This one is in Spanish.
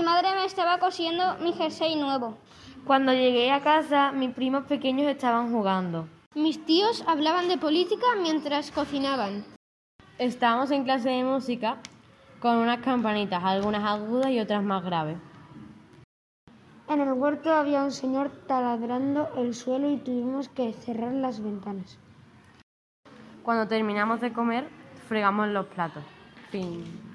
madre me estaba cosiendo mi jersey nuevo. Cuando llegué a casa, mis primos pequeños estaban jugando. Mis tíos hablaban de política mientras cocinaban. Estábamos en clase de música con unas campanitas, algunas agudas y otras más graves. En el huerto había un señor taladrando el suelo y tuvimos que cerrar las ventanas. Cuando terminamos de comer, fregamos los platos. Fin.